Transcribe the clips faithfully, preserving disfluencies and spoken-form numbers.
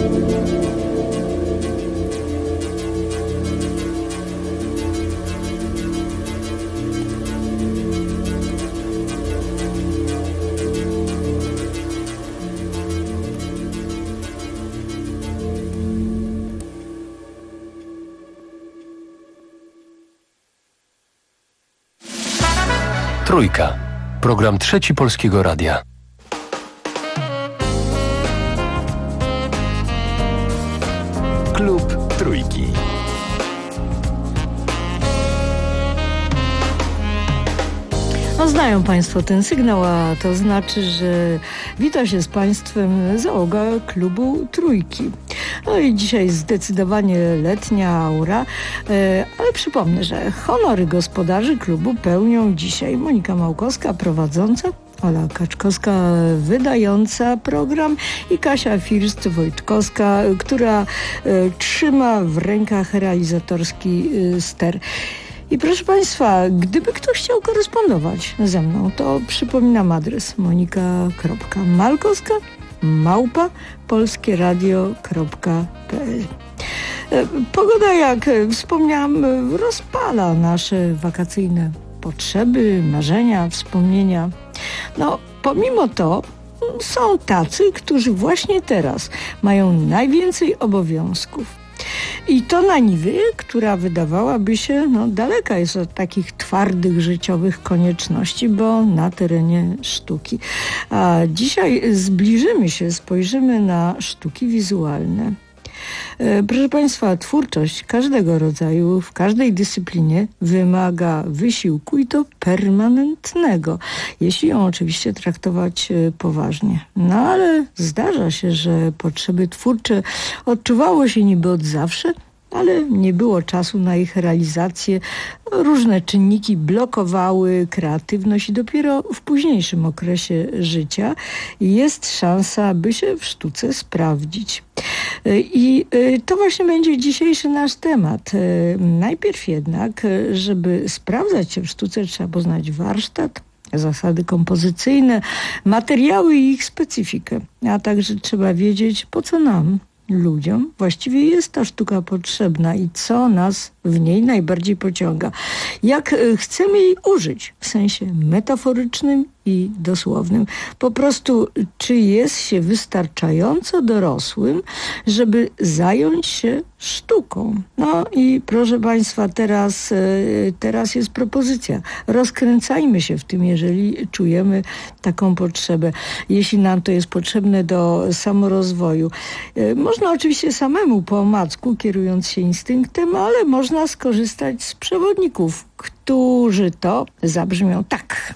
Trójka. Program Trzeci Polskiego Radia. Klub Trójki. No, znają Państwo ten sygnał, a to znaczy, że wita się z Państwem załoga klubu Trójki. No i dzisiaj zdecydowanie letnia aura, ale przypomnę, że honory gospodarzy klubu pełnią dzisiaj Monika Małkowska, prowadząca, Ola Kaczkowska, wydająca program, i Kasia First-Wojtkowska, która trzyma w rękach realizatorski ster. I proszę Państwa, gdyby ktoś chciał korespondować ze mną, to przypominam adres monika.malkowska małpa polskieradio kropka pe el. Pogoda, jak wspomniałam, rozpala nasze wakacyjne potrzeby, marzenia, wspomnienia. No, pomimo to są tacy, którzy właśnie teraz mają najwięcej obowiązków. I to na niwie, która wydawałaby się no, daleka jest od takich twardych życiowych konieczności, bo na terenie sztuki. A dzisiaj zbliżymy się, spojrzymy na sztuki wizualne. Proszę Państwa, twórczość każdego rodzaju, w każdej dyscyplinie wymaga wysiłku, i to permanentnego, jeśli ją oczywiście traktować poważnie. No ale zdarza się, że potrzeby twórcze odczuwało się niby od zawsze, ale nie było czasu na ich realizację. Różne czynniki blokowały kreatywność i dopiero w późniejszym okresie życia jest szansa, by się w sztuce sprawdzić. I to właśnie będzie dzisiejszy nasz temat. Najpierw jednak, żeby sprawdzać się w sztuce, trzeba poznać warsztat, zasady kompozycyjne, materiały i ich specyfikę. A także trzeba wiedzieć, po co nam, ludziom, właściwie jest ta sztuka potrzebna i co nas w niej najbardziej pociąga. Jak chcemy jej użyć w sensie metaforycznym i dosłownym. Po prostu, czy jest się wystarczająco dorosłym, żeby zająć się sztuką. No i proszę Państwa, teraz, teraz jest propozycja. Rozkręcajmy się w tym, jeżeli czujemy taką potrzebę. Jeśli nam to jest potrzebne do samorozwoju. Można oczywiście samemu po omacku, kierując się instynktem, ale można skorzystać z przewodników, którzy to zabrzmią tak.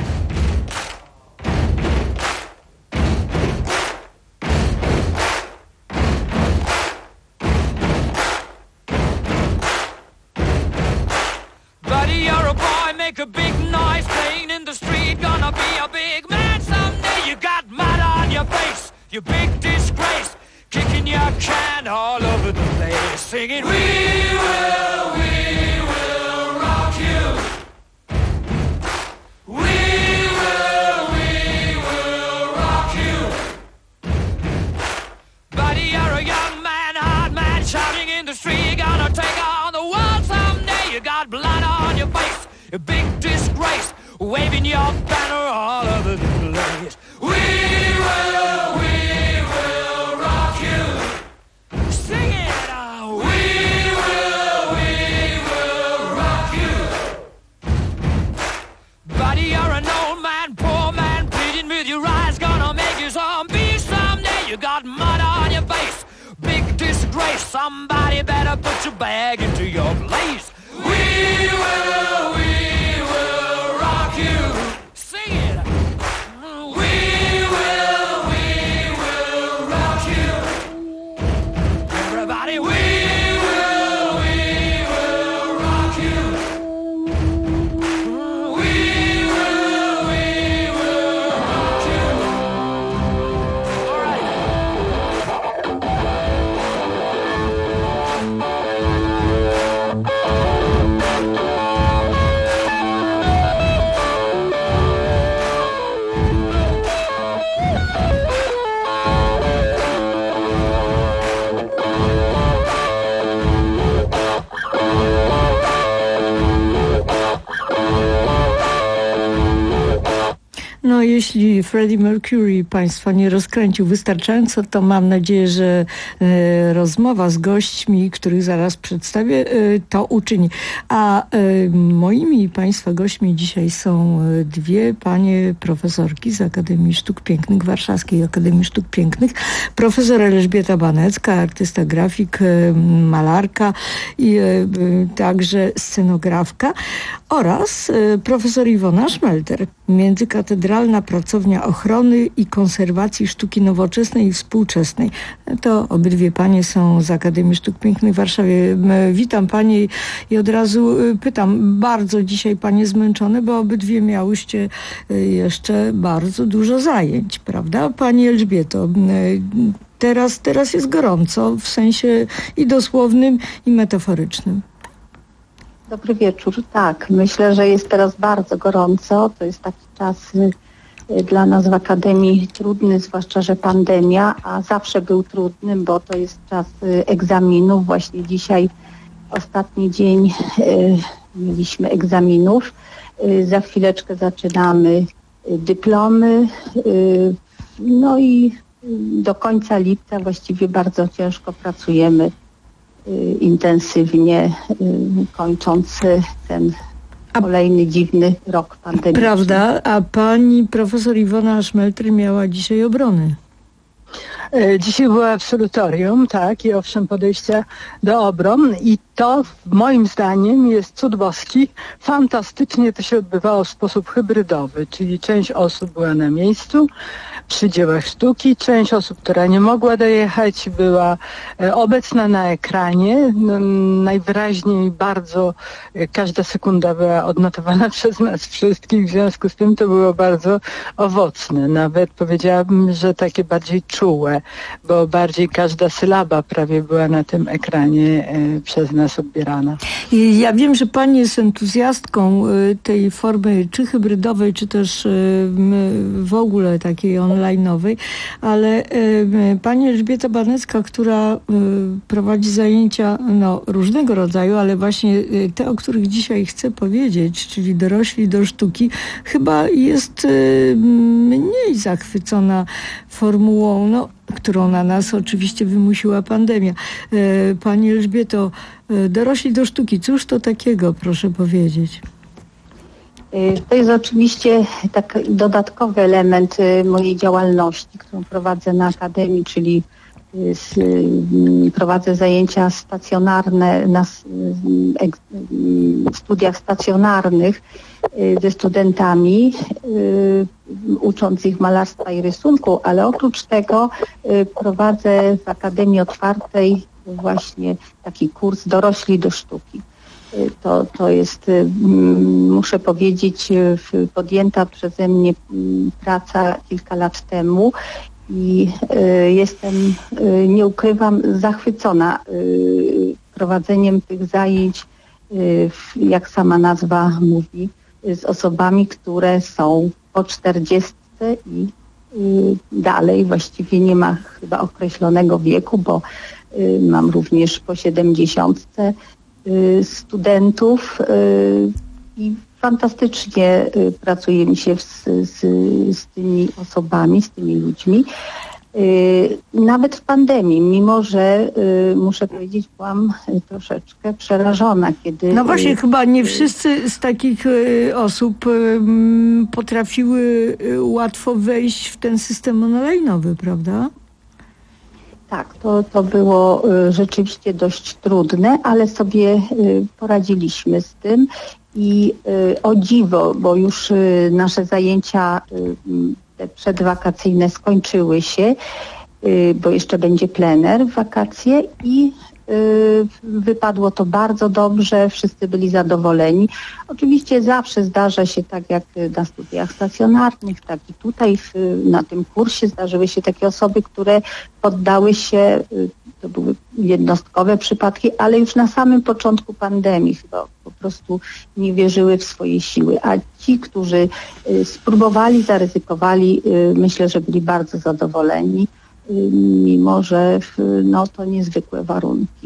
Make a big noise playing in the street, gonna be a big man someday. You got mud on your face, you big disgrace, kicking your can all over the place, singing, we will, we will rock you. We will, we will rock you. Buddy, you're a young man, hard man, shouting in the street, gonna take on the world someday. You got blood on your face, a big disgrace, waving your banner all over the place. We will, we will rock you. Sing it out. We will, we will rock you. Buddy, you're an old man, poor man, pleading with your eyes, gonna make you zombie someday. You got mud on your face, big disgrace, somebody better put your bag into your place. We will, we will rock you. Sing it. We will, we will rock you. Everybody, we will, we will rock you. We will, we will rock you. All right. jeśli Freddie Mercury Państwa nie rozkręcił wystarczająco, to mam nadzieję, że e, rozmowa z gośćmi, których zaraz przedstawię, e, to uczyni. A e, moimi Państwa gośćmi dzisiaj są dwie panie profesorki z Akademii Sztuk Pięknych, Warszawskiej Akademii Sztuk Pięknych. Profesor Elżbieta Banecka, artysta grafik, e, malarka i e, także scenografka, oraz e, profesor Iwona Szmelter, Międzykatedralna Pracownia Ochrony i Konserwacji Sztuki Nowoczesnej i Współczesnej. To obydwie panie są z Akademii Sztuk Pięknych w Warszawie. Witam panie i od razu pytam, bardzo dzisiaj panie zmęczone, bo obydwie miałyście jeszcze bardzo dużo zajęć, prawda? Pani Elżbieto, teraz, teraz jest gorąco w sensie i dosłownym, i metaforycznym. Dobry wieczór. Tak, myślę, że jest teraz bardzo gorąco. To jest taki czas y, dla nas w Akademii trudny, zwłaszcza, że pandemia, a zawsze był trudny, bo to jest czas y, egzaminów. Właśnie dzisiaj ostatni dzień y, mieliśmy egzaminów. Y, za chwileczkę zaczynamy y, dyplomy. Y, no i y, do końca lipca właściwie bardzo ciężko pracujemy, intensywnie, kończąc ten kolejny dziwny rok pandemiczny. Prawda, a pani profesor Iwona Szmelter miała dzisiaj obrony. Dzisiaj było absolutorium, tak, i owszem, podejście do obron i to moim zdaniem jest cud boski. Fantastycznie to się odbywało w sposób hybrydowy, czyli część osób była na miejscu przy dziełach sztuki, część osób, która nie mogła dojechać, była obecna na ekranie. No, najwyraźniej bardzo każda sekunda była odnotowana przez nas wszystkich, w związku z tym to było bardzo owocne. Nawet powiedziałabym, że takie bardziej czułe, bo bardziej każda sylaba prawie była na tym ekranie e, przez nas odbierana. I ja wiem, że pani jest entuzjastką tej formy czy hybrydowej, czy też w ogóle takiej online'owej, ale pani Elżbieta Banecka, która prowadzi zajęcia no, różnego rodzaju, ale właśnie te, o których dzisiaj chcę powiedzieć, czyli dorośli do sztuki, chyba jest mniej zachwycona formułą, no, którą na nas oczywiście wymusiła pandemia. Pani Elżbieto, dorośli do sztuki, cóż to takiego, proszę powiedzieć? To jest oczywiście taki dodatkowy element mojej działalności, którą prowadzę na Akademii, czyli z, prowadzę zajęcia stacjonarne na studiach stacjonarnych ze studentami, ucząc ich malarstwa i rysunku, ale oprócz tego prowadzę w Akademii Otwartej właśnie taki kurs Dorośli do sztuki. To, to jest, muszę powiedzieć, podjęta przeze mnie praca kilka lat temu i jestem, nie ukrywam, zachwycona prowadzeniem tych zajęć, jak sama nazwa mówi, z osobami, które są po czterdziestce i dalej. Właściwie nie ma chyba określonego wieku, bo mam również po siedemdziesiątce studentów i fantastycznie pracuje mi się z, z, z tymi osobami, z tymi ludźmi. Nawet w pandemii, mimo że muszę powiedzieć, byłam troszeczkę przerażona, kiedy... No właśnie, chyba nie wszyscy z takich osób potrafiły łatwo wejść w ten system online'owy, prawda? Tak, to, to było y, rzeczywiście dość trudne, ale sobie y, poradziliśmy z tym i y, o dziwo, bo już y, nasze zajęcia y, te przedwakacyjne skończyły się, y, bo jeszcze będzie plener w wakacje i y, wypadło to bardzo dobrze, wszyscy byli zadowoleni. Oczywiście zawsze zdarza się, tak jak na studiach stacjonarnych, tak i tutaj w, na tym kursie zdarzyły się takie osoby, które poddały się, to były jednostkowe przypadki, ale już na samym początku pandemii chyba po prostu nie wierzyły w swoje siły. A ci, którzy spróbowali, zaryzykowali, myślę, że byli bardzo zadowoleni, mimo że no, to niezwykłe warunki.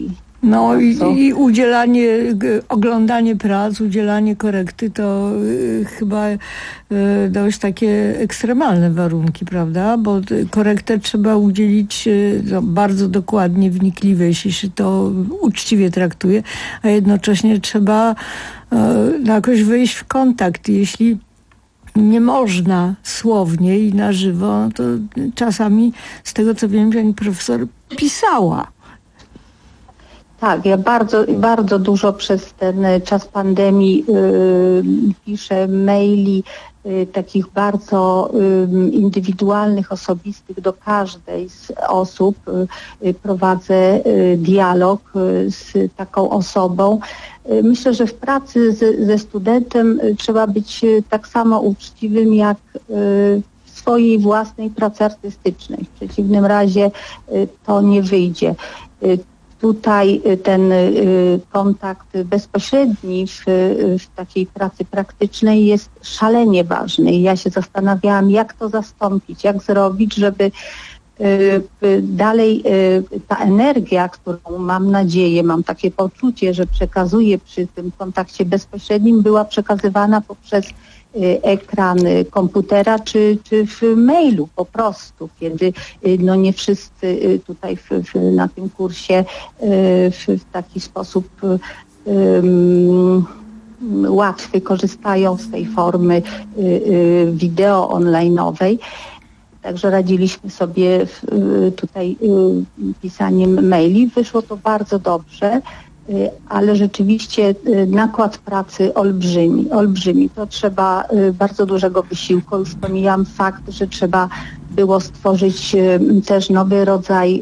No i, i udzielanie, oglądanie prac, udzielanie korekty to y, chyba y, dość takie ekstremalne warunki, prawda? Bo korektę trzeba udzielić y, no, bardzo dokładnie, wnikliwie, jeśli się to uczciwie traktuje, a jednocześnie trzeba y, jakoś wejść w kontakt. Jeśli nie można słownie i na żywo, to czasami z tego co wiem, pani profesor pisała. Tak, ja bardzo, bardzo dużo przez ten czas pandemii y, piszę maili y, takich bardzo y, indywidualnych, osobistych do każdej z osób. Y, prowadzę y, dialog y, z taką osobą. Y, myślę, że w pracy z, ze studentem y, trzeba być y, tak samo uczciwym jak y, w swojej własnej pracy artystycznej. W przeciwnym razie y, to nie wyjdzie. Y, Tutaj ten kontakt bezpośredni w, w takiej pracy praktycznej jest szalenie ważny. I ja się zastanawiałam, jak to zastąpić, jak zrobić, żeby dalej ta energia, którą mam nadzieję, mam takie poczucie, że przekazuję przy tym kontakcie bezpośrednim, była przekazywana poprzez ekran komputera czy, czy w mailu po prostu, kiedy no nie wszyscy tutaj w, w, na tym kursie w, w taki sposób um, łatwy korzystają z tej formy wideo online'owej. Także radziliśmy sobie tutaj pisaniem maili. Wyszło to bardzo dobrze, ale rzeczywiście nakład pracy olbrzymi, olbrzymi. To trzeba bardzo dużego wysiłku. Już pomijam fakt, że trzeba było stworzyć też nowy rodzaj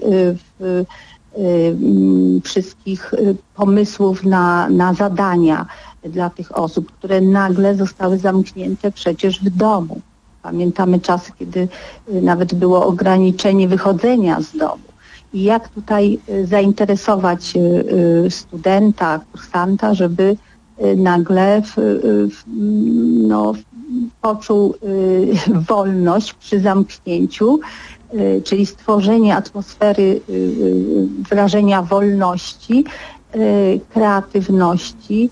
wszystkich pomysłów na, na zadania dla tych osób, które nagle zostały zamknięte przecież w domu. Pamiętamy czasy, kiedy nawet było ograniczenie wychodzenia z domu. I jak tutaj zainteresować studenta, kursanta, żeby nagle w, w, no, poczuł wolność przy zamknięciu, czyli stworzenie atmosfery wrażenia wolności, kreatywności,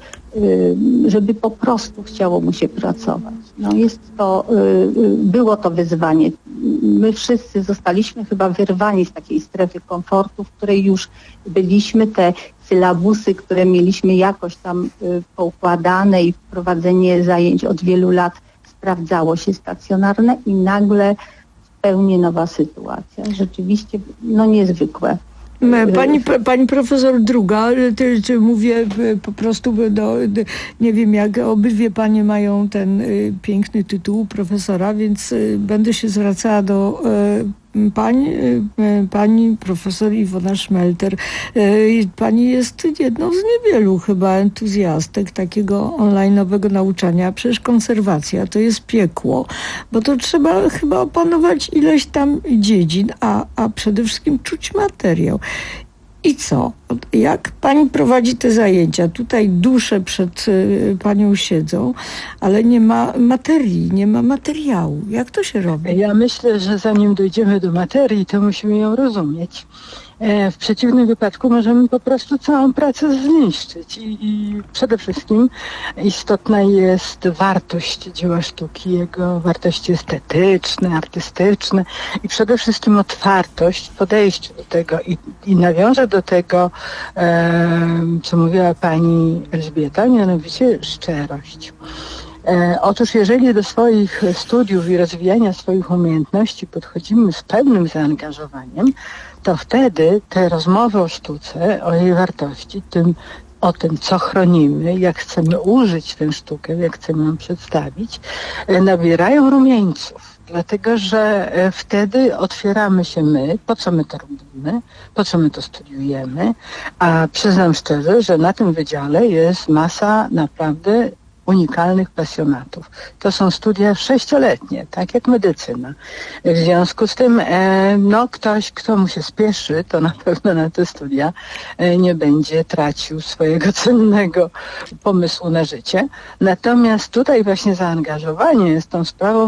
żeby po prostu chciało mu się pracować. No jest to, było to wyzwanie. My wszyscy zostaliśmy chyba wyrwani z takiej strefy komfortu, w której już byliśmy. Te sylabusy, które mieliśmy jakoś tam poukładane i prowadzenie zajęć od wielu lat sprawdzało się stacjonarne i nagle zupełnie nowa sytuacja. Rzeczywiście no niezwykłe. Pani, pani profesor druga, ty, ty mówię po prostu, do, do, nie wiem jak obydwie panie mają ten y, piękny tytuł profesora, więc y, będę się zwracała do y, pań, y, pani profesor Iwona Szmelter. Y, pani jest jedną z niewielu chyba entuzjastek takiego online'owego nauczania. Przecież konserwacja to jest piekło, bo to trzeba chyba opanować ileś tam dziedzin, a, a przede wszystkim czuć materiał. I co? Jak pani prowadzi te zajęcia? Tutaj dusze przed y, panią siedzą, ale nie ma materii, nie ma materiału. Jak to się robi? Ja myślę, że zanim dojdziemy do materii, to musimy ją rozumieć. W przeciwnym wypadku możemy po prostu całą pracę zniszczyć i, i przede wszystkim istotna jest wartość dzieła sztuki, jego wartości estetyczne, artystyczne i przede wszystkim otwartość w podejściu do tego i, i nawiążę do tego, e, co mówiła pani Elżbieta, mianowicie szczerość. E, otóż jeżeli do swoich studiów i rozwijania swoich umiejętności podchodzimy z pełnym zaangażowaniem, to wtedy te rozmowy o sztuce, o jej wartości, tym, o tym, co chronimy, jak chcemy użyć tę sztukę, jak chcemy ją przedstawić, nabierają rumieńców. Dlatego, że wtedy otwieramy się my, po co my to robimy, po co my to studiujemy, a przyznam szczerze, że na tym wydziale jest masa naprawdę unikalnych pasjonatów. To są studia sześcioletnie, tak jak medycyna. W związku z tym, e, no ktoś, kto mu się spieszy, to na pewno na te studia e, nie będzie tracił swojego cennego pomysłu na życie. Natomiast tutaj właśnie zaangażowanie jest tą sprawą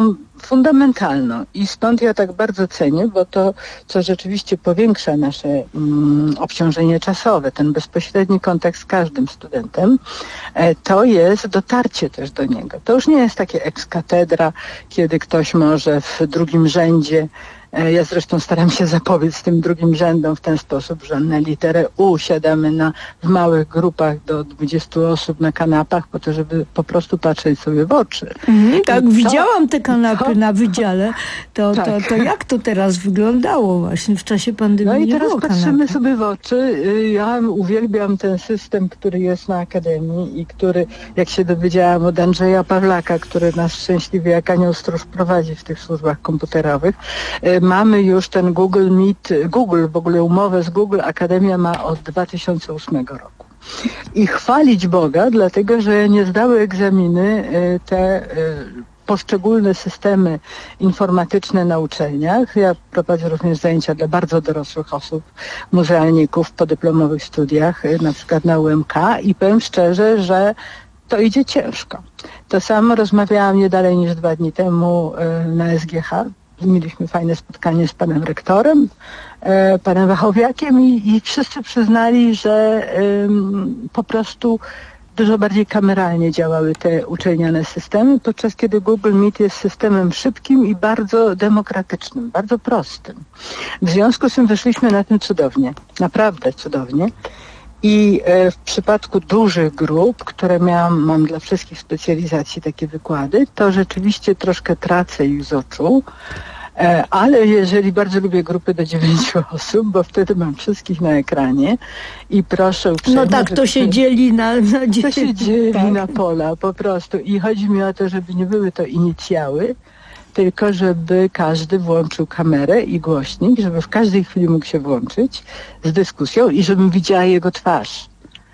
fundamentalną i stąd ja tak bardzo cenię, bo to, co rzeczywiście powiększa nasze mm, obciążenie czasowe, ten bezpośredni kontakt z każdym studentem, e, to jest dotarcie też do niego. To już nie jest takie ex cathedra, kiedy ktoś może w drugim rzędzie. Ja zresztą staram się zapobiec tym drugim rzędom w ten sposób, że na literę U siadamy na, w małych grupach do dwudziestu osób na kanapach po to, żeby po prostu patrzeć sobie w oczy. Mhm, tak, to, widziałam te kanapy to, na wydziale. To, tak. to, to jak to teraz wyglądało właśnie w czasie pandemii? No i nie teraz było patrzymy kanapy. sobie w oczy. Ja uwielbiam ten system, który jest na Akademii i który, jak się dowiedziałam od Andrzeja Pawlaka, który nas szczęśliwie jak anioł stróż prowadzi w tych służbach komputerowych, mamy już ten Google Meet, Google, w ogóle umowę z Google Akademia ma od dwa tysiące ósmego roku. I chwalić Boga, dlatego że nie zdały egzaminy te poszczególne systemy informatyczne na uczelniach. Ja prowadzę również zajęcia dla bardzo dorosłych osób, muzealników po dyplomowych studiach, na przykład na U M K i powiem szczerze, że to idzie ciężko. To samo rozmawiałam nie dalej niż dwa dni temu na S G H. Mieliśmy fajne spotkanie z panem rektorem, e, panem Wachowiakiem i, i wszyscy przyznali, że ym, po prostu dużo bardziej kameralnie działały te uczelniane systemy, podczas kiedy Google Meet jest systemem szybkim i bardzo demokratycznym, bardzo prostym. W związku z tym wyszliśmy na tym cudownie, naprawdę cudownie. I e, w przypadku dużych grup, które miałam, mam dla wszystkich specjalizacji takie wykłady, to rzeczywiście troszkę tracę ich z oczu, e, ale jeżeli bardzo lubię grupy do dziewięciu osób, bo wtedy mam wszystkich na ekranie i proszę uprzejmie... No tak, to się dzieli na... na to się dzieli tak. na pola po prostu i chodzi mi o to, żeby nie były to inicjały, tylko żeby każdy włączył kamerę i głośnik, żeby w każdej chwili mógł się włączyć z dyskusją i żebym widziała jego twarz.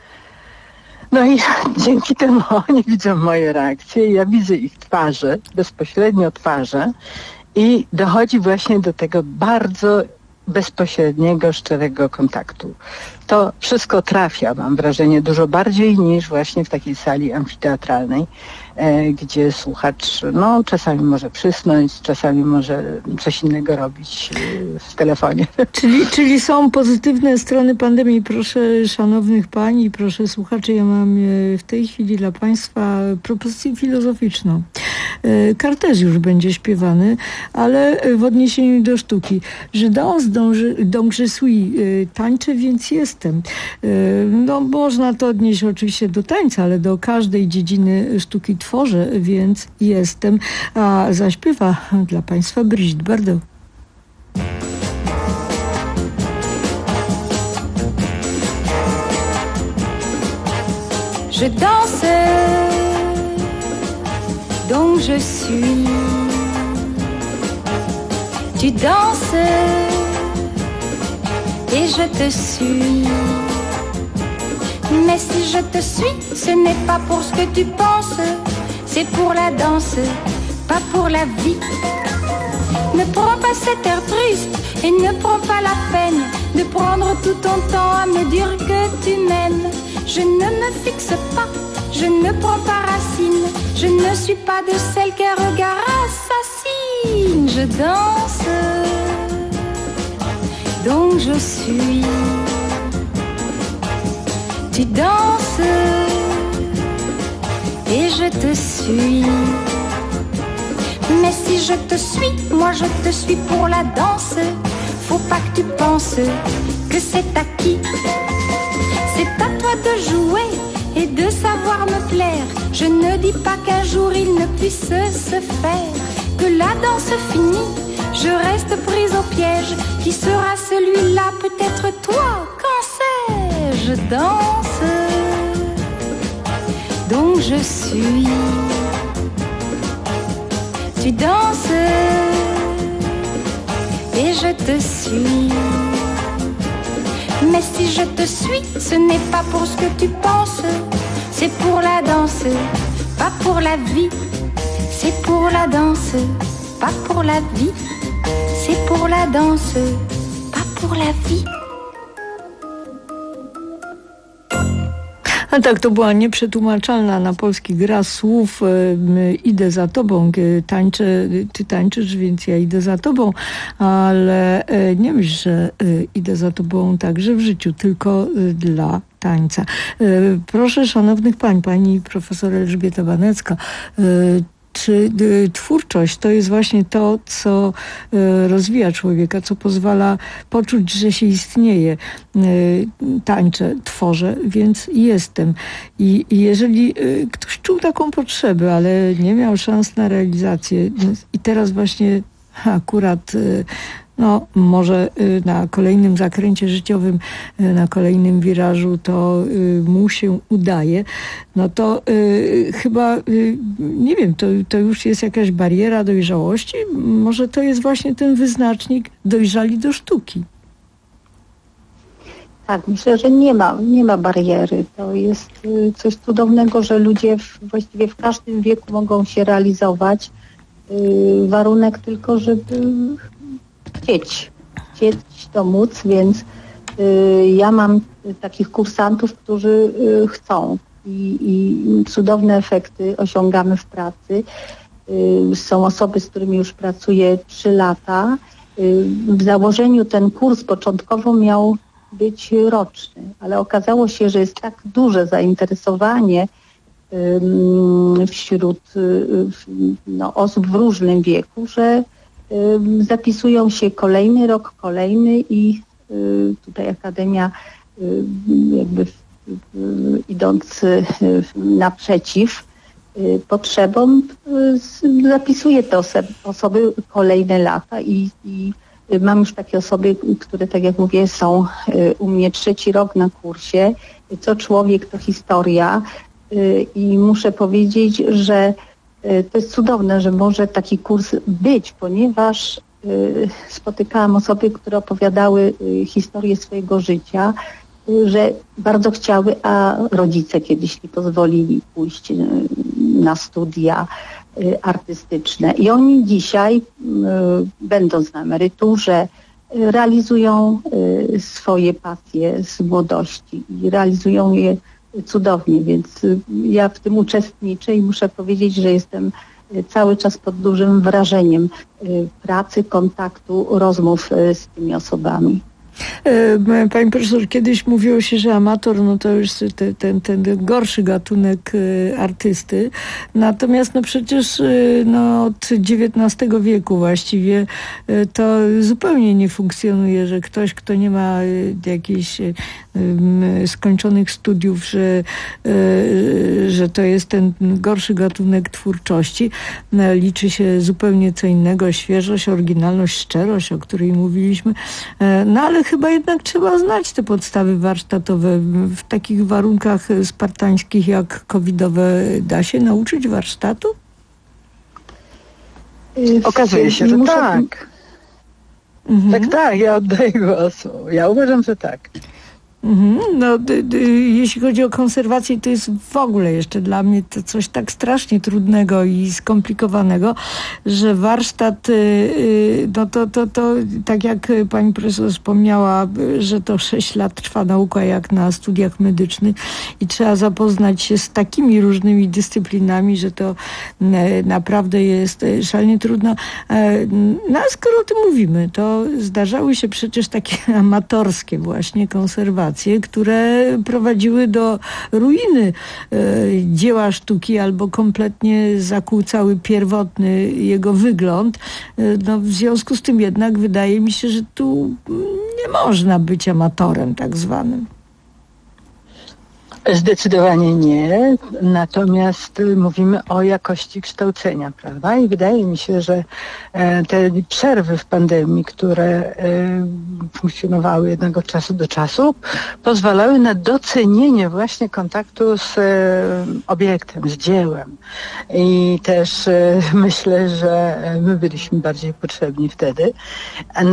No i dzięki temu oni widzą moje reakcje, ja widzę ich twarze, bezpośrednio twarze i dochodzi właśnie do tego bardzo bezpośredniego, szczerego kontaktu. To wszystko trafia, mam wrażenie, dużo bardziej niż właśnie w takiej sali amfiteatralnej, e, gdzie słuchacz no, czasami może przysnąć, czasami może coś innego robić e, w telefonie. Czyli, czyli są pozytywne strony pandemii. Proszę szanownych pań, proszę słuchaczy, ja mam w tej chwili dla państwa propozycję filozoficzną. Kartezjusz będzie śpiewany, ale w odniesieniu do sztuki. Je danse donc je suis. Tańczę, więc jestem. No można to odnieść oczywiście do tańca, ale do każdej dziedziny sztuki tworzę, więc jestem. A zaśpiewa dla państwa Brigitte Bardot. Je danse, donc je suis. Tu danses et je te suis. Mais si je te suis, ce n'est pas pour ce que tu penses, c'est pour la danse, pas pour la vie. Ne prends pas cet air triste et ne prends pas la peine de prendre tout ton temps à me dire que tu m'aimes. Je ne me fixe pas, je ne prends pas racine, je ne suis pas de celle qu'un regard assassine. Je danse, donc je suis. Tu danses et je te suis. Mais si je te suis, moi je te suis pour la danse. Faut pas que tu penses que c'est acquis. C'est à toi de jouer et de savoir me plaire. Je ne dis pas qu'un jour il ne puisse se faire. Que la danse finie, je reste prise au piège. Qui sera celui-là, peut-être toi, quand sais-je? Je danse, donc je suis. Tu danses et je te suis. Mais si je te suis, ce n'est pas pour ce que tu penses, c'est pour la danse, pas pour la vie. C'est pour la danse, pas pour la vie. C'est pour la danse, pas pour la vie. No tak, to była nieprzetłumaczalna na polski gra słów y, idę za tobą, tańczę, ty tańczysz, więc ja idę za tobą, ale y, nie myśl, że y, idę za tobą także w życiu, tylko y, dla tańca. Y, proszę szanownych pań, pani profesor Elżbieta Banecka, y, czy y, twórczość to jest właśnie to, co y, rozwija człowieka, co pozwala poczuć, że się istnieje. Y, tańczę, tworzę, więc jestem. I, i jeżeli y, ktoś czuł taką potrzebę, ale nie miał szans na realizację y, i teraz właśnie akurat y, no może y, na kolejnym zakręcie życiowym, y, na kolejnym wirażu to y, mu się udaje, no to y, chyba, y, nie wiem, to, to już jest jakaś bariera dojrzałości? Może to jest właśnie ten wyznacznik dojrzali do sztuki? Tak, myślę, że nie ma, nie ma bariery. To jest y, coś cudownego, że ludzie w, właściwie w każdym wieku mogą się realizować. Y, warunek tylko, żeby chcieć, chcieć to móc, więc y, ja mam takich kursantów, którzy y, chcą i, i cudowne efekty osiągamy w pracy. Y, są osoby, z którymi już pracuję trzy lata. Y, w założeniu ten kurs początkowo miał być roczny, ale okazało się, że jest tak duże zainteresowanie y, wśród y, no, osób w różnym wieku, że zapisują się kolejny rok, kolejny i y, tutaj Akademia y, jakby y, idąc y, naprzeciw y, potrzebom y, zapisuje te osoby, osoby kolejne lata i, i mam już takie osoby, które tak jak mówię są y, u mnie trzeci rok na kursie. Co człowiek to historia y, i muszę powiedzieć, że to jest cudowne, że może taki kurs być, ponieważ y, spotykałam osoby, które opowiadały y, historię swojego życia, y, że bardzo chciały, a rodzice kiedyś nie pozwolili pójść y, na studia y, artystyczne. I oni dzisiaj, y, będąc na emeryturze, y, realizują y, swoje pasje z młodości i realizują je cudownie, więc ja w tym uczestniczę i muszę powiedzieć, że jestem cały czas pod dużym wrażeniem pracy, kontaktu, rozmów z tymi osobami. Pani profesor, kiedyś mówiło się, że amator no to już te, ten, ten gorszy gatunek artysty. Natomiast no przecież no od dziewiętnastego wieku właściwie to zupełnie nie funkcjonuje, że ktoś, kto nie ma jakichś skończonych studiów, że, że to jest ten gorszy gatunek twórczości. Liczy się zupełnie co innego, świeżość, oryginalność, szczerość, o której mówiliśmy. No ale chyba jednak trzeba znać te podstawy warsztatowe. W takich warunkach spartańskich jak covidowe da się nauczyć warsztatu? Okazuje się, że Muszę... tak. Mhm. Tak, tak, ja oddaję głos. Ja uważam, że tak. Mhm. No, d- d- jeśli chodzi o konserwację, to jest w ogóle jeszcze dla mnie to coś tak strasznie trudnego i skomplikowanego, że warsztat, y, no to, to, to tak jak pani profesor wspomniała, że to sześć lat trwa nauka jak na studiach medycznych i trzeba zapoznać się z takimi różnymi dyscyplinami, że to y, naprawdę jest szalenie trudno. Y, no a skoro o tym mówimy, to zdarzały się przecież takie amatorskie właśnie konserwacje, które prowadziły do ruiny e, dzieła sztuki albo kompletnie zakłócały pierwotny jego wygląd. E, no, w związku z tym jednak wydaje mi się, że tu nie można być amatorem tak zwanym. Zdecydowanie nie, natomiast mówimy o jakości kształcenia, prawda? I wydaje mi się, że te przerwy w pandemii, które funkcjonowały jednego czasu do czasu, pozwalały na docenienie właśnie kontaktu z obiektem, z dziełem. I też myślę, że my byliśmy bardziej potrzebni wtedy.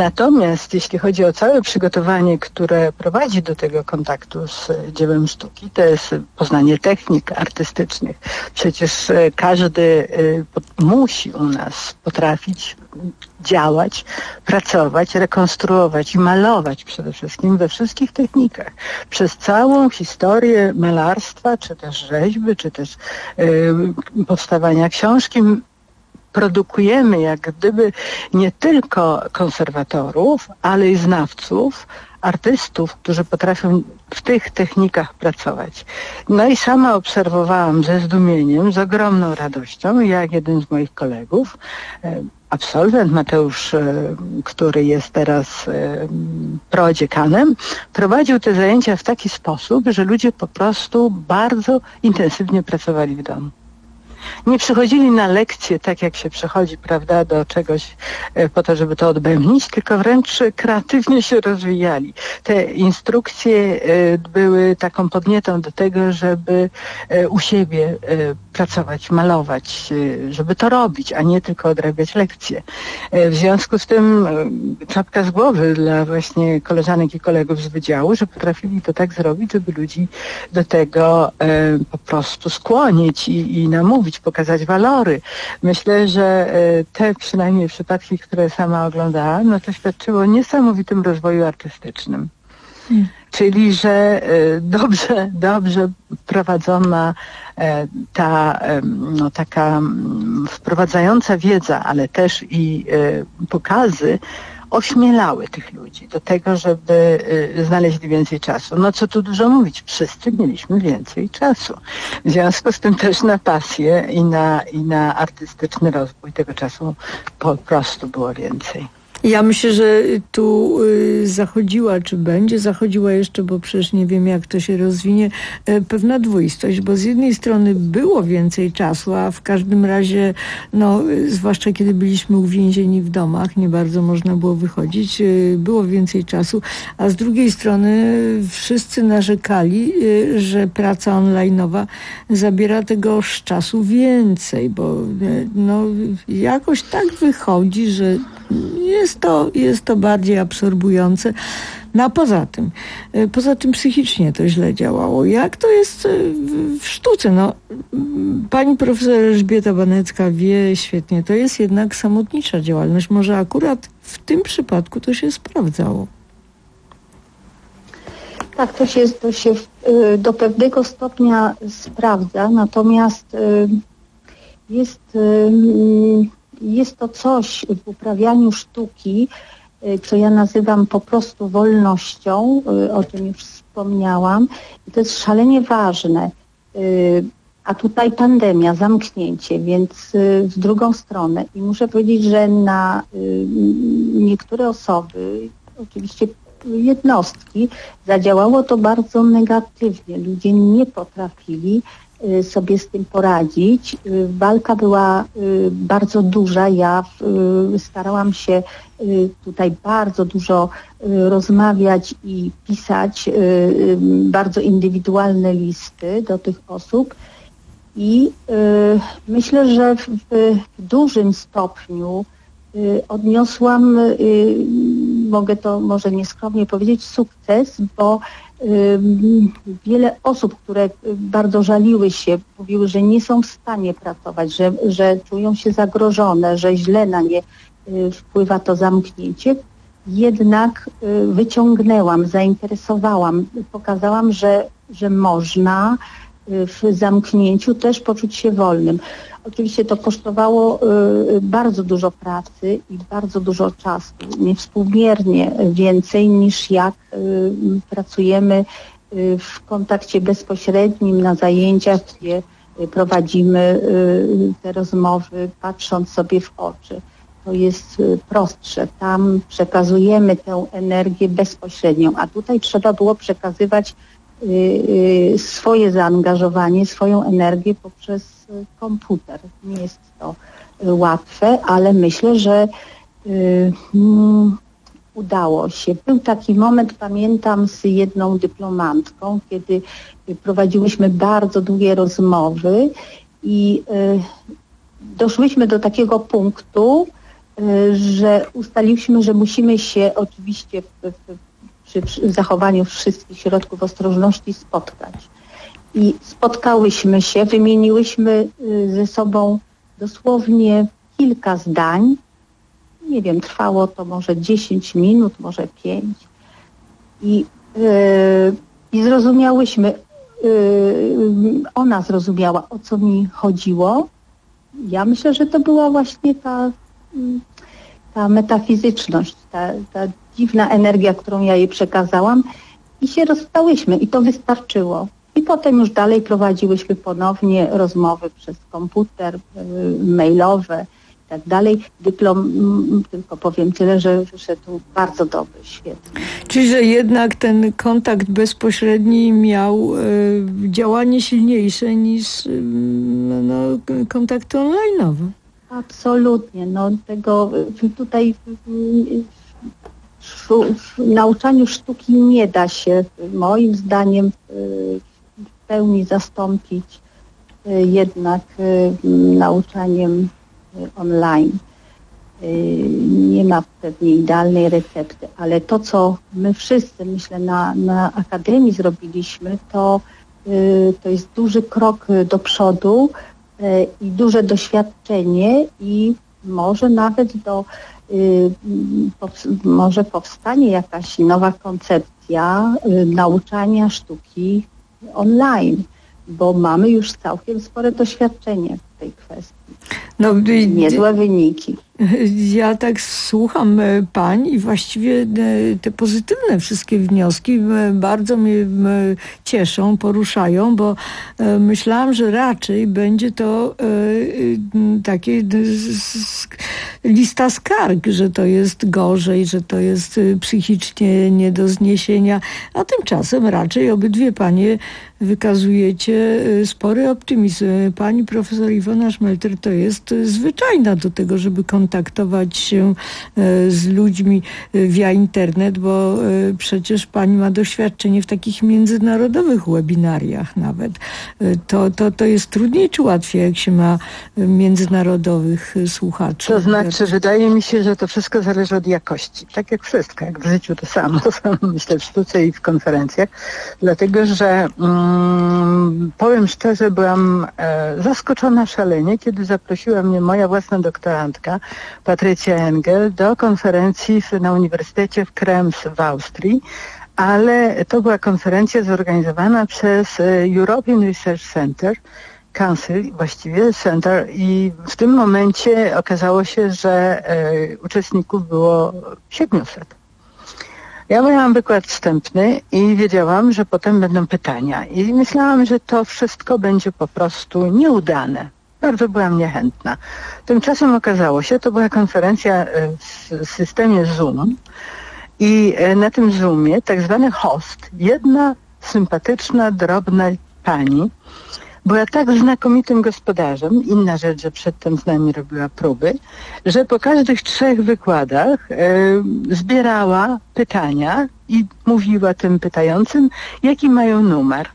Natomiast jeśli chodzi o całe przygotowanie, które prowadzi do tego kontaktu z dziełem sztuki, to jest poznanie technik artystycznych. Przecież każdy musi u nas potrafić działać, pracować, rekonstruować i malować przede wszystkim we wszystkich technikach. Przez całą historię malarstwa, czy też rzeźby, czy też y, powstawania książki produkujemy jak gdyby nie tylko konserwatorów, ale i znawców, artystów, którzy potrafią w tych technikach pracować. No i sama obserwowałam ze zdumieniem, z ogromną radością, jak jeden z moich kolegów, absolwent Mateusz, który jest teraz prodziekanem, prowadził te zajęcia w taki sposób, że ludzie po prostu bardzo intensywnie pracowali w domu. Nie przychodzili na lekcje tak, jak się przychodzi, prawda, do czegoś po to, żeby to odbębnić, tylko wręcz kreatywnie się rozwijali. Te instrukcje były taką podnietą do tego, żeby u siebie pracować, malować, żeby to robić, a nie tylko odrabiać lekcje. W związku z tym czapka z głowy dla właśnie koleżanek i kolegów z wydziału, że potrafili to tak zrobić, żeby ludzi do tego po prostu skłonić i, i namówić, pokazać walory. Myślę, że te przynajmniej przypadki, które sama oglądałam, no to świadczyło o niesamowitym rozwoju artystycznym. Hmm. Czyli, że dobrze, dobrze prowadzona ta no, taka wprowadzająca wiedza, ale też i pokazy ośmielały tych ludzi do tego, żeby znaleźli więcej czasu. No co tu dużo mówić, wszyscy mieliśmy więcej czasu. W związku z tym też na pasję i na, i na artystyczny rozwój tego czasu po prostu było więcej. Ja myślę, że tu y, zachodziła, czy będzie zachodziła jeszcze, bo przecież nie wiem, jak to się rozwinie, y, pewna dwuistość, bo z jednej strony było więcej czasu, a w każdym razie, no, y, zwłaszcza kiedy byliśmy uwięzieni w domach, nie bardzo można było wychodzić, y, było więcej czasu, a z drugiej strony y, wszyscy narzekali, y, że praca online'owa zabiera tegoż czasu więcej, bo y, no, jakoś tak wychodzi, że jest to, jest to bardziej absorbujące. No a poza tym, poza tym psychicznie to źle działało. Jak to jest w sztuce? No, pani profesor Elżbieta Banecka wie świetnie, to jest jednak samotnicza działalność. Może akurat w tym przypadku to się sprawdzało. Tak, to się, to się do pewnego stopnia sprawdza, natomiast jest... Jest to coś w uprawianiu sztuki, co ja nazywam po prostu wolnością, o czym już wspomniałam. I to jest szalenie ważne. A tutaj pandemia, zamknięcie, więc w drugą stronę. I muszę powiedzieć, że na niektóre osoby, oczywiście jednostki, zadziałało to bardzo negatywnie. Ludzie nie potrafili sobie z tym poradzić. Walka była bardzo duża. Ja starałam się tutaj bardzo dużo rozmawiać i pisać bardzo indywidualne listy do tych osób i myślę, że w dużym stopniu odniosłam, mogę to może nieskromnie powiedzieć, sukces, bo wiele osób, które bardzo żaliły się, mówiły, że nie są w stanie pracować, że, że czują się zagrożone, że źle na nie wpływa to zamknięcie, jednak wyciągnęłam, zainteresowałam, pokazałam, że, że można w zamknięciu też poczuć się wolnym. Oczywiście to kosztowało y, bardzo dużo pracy i bardzo dużo czasu, niewspółmiernie więcej niż jak y, pracujemy y, w kontakcie bezpośrednim na zajęciach, gdzie y, prowadzimy y, te rozmowy, patrząc sobie w oczy. To jest y, prostsze. Tam przekazujemy tę energię bezpośrednią, a tutaj trzeba było przekazywać y, y, swoje zaangażowanie, swoją energię poprzez komputer. Nie jest to łatwe, ale myślę, że y, mm, udało się. Był taki moment, pamiętam, z jedną dyplomantką, kiedy prowadziłyśmy bardzo długie rozmowy i y, doszłyśmy do takiego punktu, y, że ustaliliśmy, że musimy się oczywiście w, w, przy, przy zachowaniu wszystkich środków ostrożności spotkać. i spotkałyśmy się, wymieniłyśmy ze sobą dosłownie kilka zdań. Nie wiem, trwało to może dziesięć minut, może pięć. I, yy, i zrozumiałyśmy, yy, ona zrozumiała, o co mi chodziło. Ja myślę, że to była właśnie ta, ta metafizyczność, ta, ta dziwna energia, którą ja jej przekazałam. I się rozstałyśmy i to wystarczyło. I potem już dalej prowadziłyśmy ponownie rozmowy przez komputer, yy, mailowe i tak dalej. Dyplom, mm, tylko powiem tyle, że wyszedł bardzo dobry, świetny. Czyli, że jednak ten kontakt bezpośredni miał y, działanie silniejsze niż y, no, kontakty online'owe. Absolutnie. No, tego y, tutaj y, Szu, w nauczaniu sztuki nie da się, moim zdaniem, w pełni zastąpić jednak nauczaniem online. Nie ma pewnie idealnej recepty, ale to, co my wszyscy, myślę, na, na Akademii zrobiliśmy, to, to jest duży krok do przodu i duże doświadczenie i może nawet do może powstanie jakaś nowa koncepcja nauczania sztuki online, bo mamy już całkiem spore doświadczenie w tej kwestii. No, niezłe wyniki. Ja tak słucham pań i właściwie te pozytywne wszystkie wnioski bardzo mnie cieszą, poruszają, bo myślałam, że raczej będzie to takie lista skarg, że to jest gorzej, że to jest psychicznie nie do zniesienia, a tymczasem raczej obydwie panie wykazujecie spory optymizm. Pani profesor Iwona Szmelter to jest zwyczajna do tego, żeby kontaktować się z ludźmi via internet, bo przecież pani ma doświadczenie w takich międzynarodowych webinariach nawet. To, to, to jest trudniej czy łatwiej, jak się ma międzynarodowych słuchaczy? To znaczy, wydaje mi się, że to wszystko zależy od jakości. Tak jak wszystko, jak w życiu to samo, samo myślę w sztuce i w konferencjach. Dlatego, że um, powiem szczerze, byłam e, zaskoczona szalenie, kiedy zaprosiła mnie moja własna doktorantka, Patrycja Engel, do konferencji w, na Uniwersytecie w Krems w Austrii, ale to była konferencja zorganizowana przez European Research Center, Council, właściwie Center, i w tym momencie okazało się, że e, uczestników było siedemset. Ja miałam wykład wstępny i wiedziałam, że potem będą pytania. I myślałam, że to wszystko będzie po prostu nieudane. Bardzo byłam niechętna. Tymczasem okazało się, to była konferencja w systemie Zoom i na tym Zoomie tak zwany host, jedna sympatyczna, drobna pani, była tak znakomitym gospodarzem, inna rzecz, że przedtem z nami robiła próby, że po każdych trzech wykładach e, zbierała pytania i mówiła tym pytającym, jaki mają numer.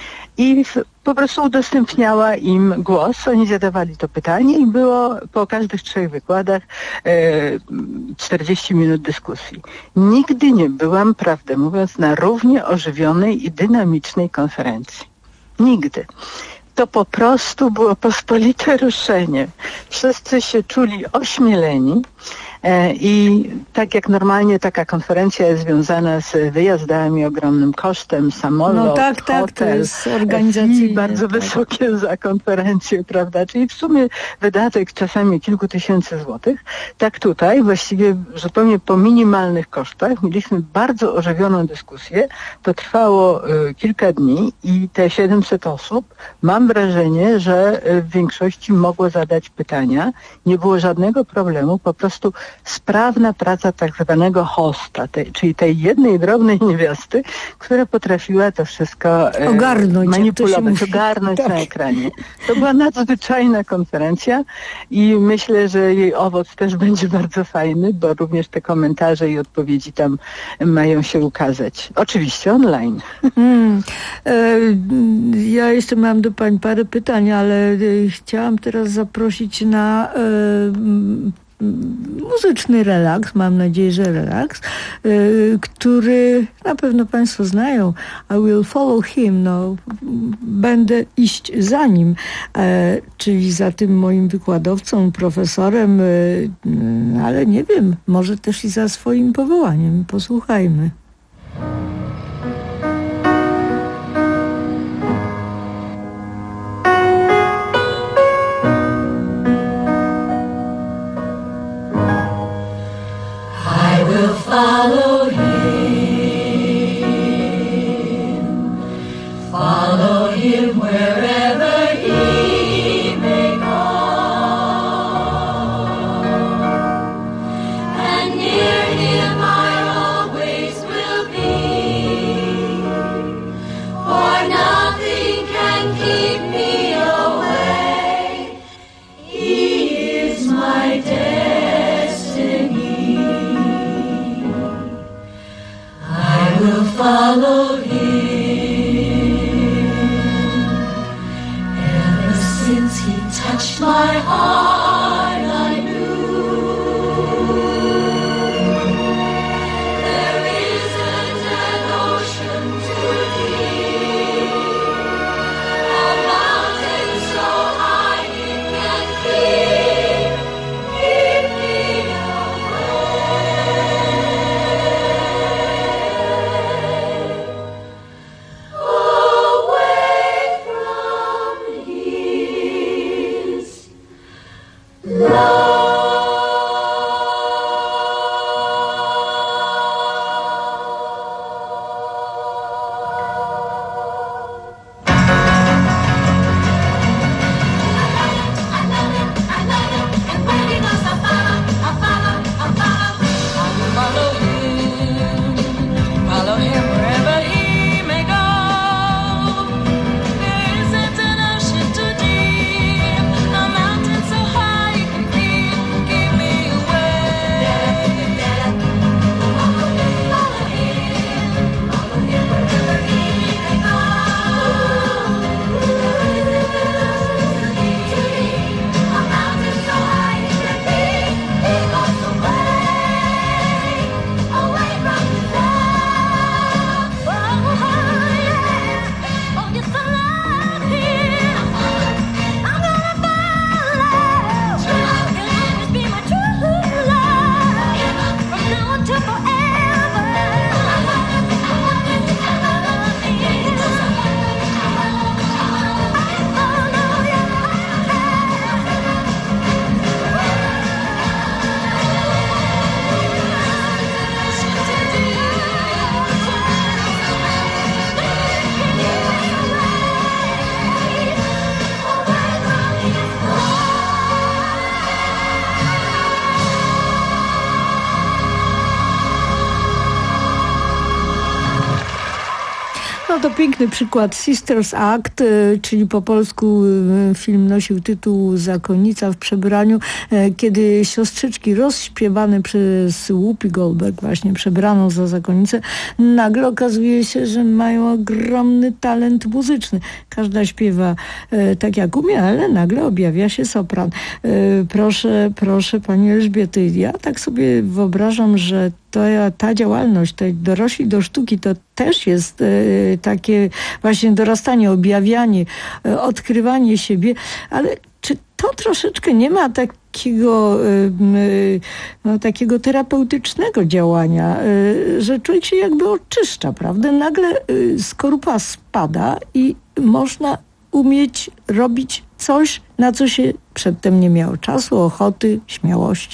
I w, po prostu udostępniała im głos, oni zadawali to pytanie i było po każdych trzech wykładach e, czterdzieści minut dyskusji. Nigdy nie byłam, prawdę mówiąc, na równie ożywionej i dynamicznej konferencji. Nigdy. To po prostu było pospolite ruszenie. Wszyscy się czuli ośmieleni e, i tak jak normalnie taka konferencja jest związana z wyjazdami, ogromnym kosztem, samolot, no tak, hotel, tak, to jest organizacyjnie. I bardzo tak wysokie za konferencję, prawda? Czyli w sumie wydatek czasami kilku tysięcy złotych. Tak tutaj właściwie zupełnie po minimalnych kosztach mieliśmy bardzo ożywioną dyskusję. To trwało y, kilka dni i te siedemset osób, mam wrażenie, że w większości mogło zadać pytania. Nie było żadnego problemu, po prostu sprawna praca tak zwanego hosta, tej, czyli tej jednej drobnej niewiasty, która potrafiła to wszystko e, ogarnąć, manipulować, ogarnąć tak na ekranie. To była nadzwyczajna konferencja i myślę, że jej owoc też będzie bardzo fajny, bo również te komentarze i odpowiedzi tam mają się ukazać. Oczywiście online. Hmm. E, ja jeszcze mam do pań parę pytań, ale chciałam teraz zaprosić na muzyczny relaks, mam nadzieję, że relaks, który na pewno Państwo znają. I will follow him, no, będę iść za nim, czyli za tym moim wykładowcą, profesorem, ale nie wiem, może też i za swoim powołaniem. Posłuchajmy. Follow him, follow him wherever he may go, and near him I always will be, for nothing can keep me away, he is my destiny. Will follow him. Ever since he touched my heart, I knew there isn't an ocean too deep, a mountain so high it can keep, keep me No to piękny przykład Sisters Act, czyli po polsku film nosił tytuł Zakonnica w przebraniu, kiedy siostrzyczki rozśpiewane przez Whoopi Goldberg, właśnie przebraną za zakonnicę, nagle okazuje się, że mają ogromny talent muzyczny. Każda śpiewa tak jak umie, ale nagle objawia się sopran. Proszę, proszę Pani Elżbiety, ja tak sobie wyobrażam, że to, ta działalność, tej dorośli do sztuki, to też jest e, takie właśnie dorastanie, objawianie, e, odkrywanie siebie, ale czy to troszeczkę nie ma takiego, e, no, takiego terapeutycznego działania, e, że człowiek się jakby oczyszcza, prawda? Nagle e, skorupa spada i można umieć robić coś, na co się przedtem nie miało czasu, ochoty, śmiałości.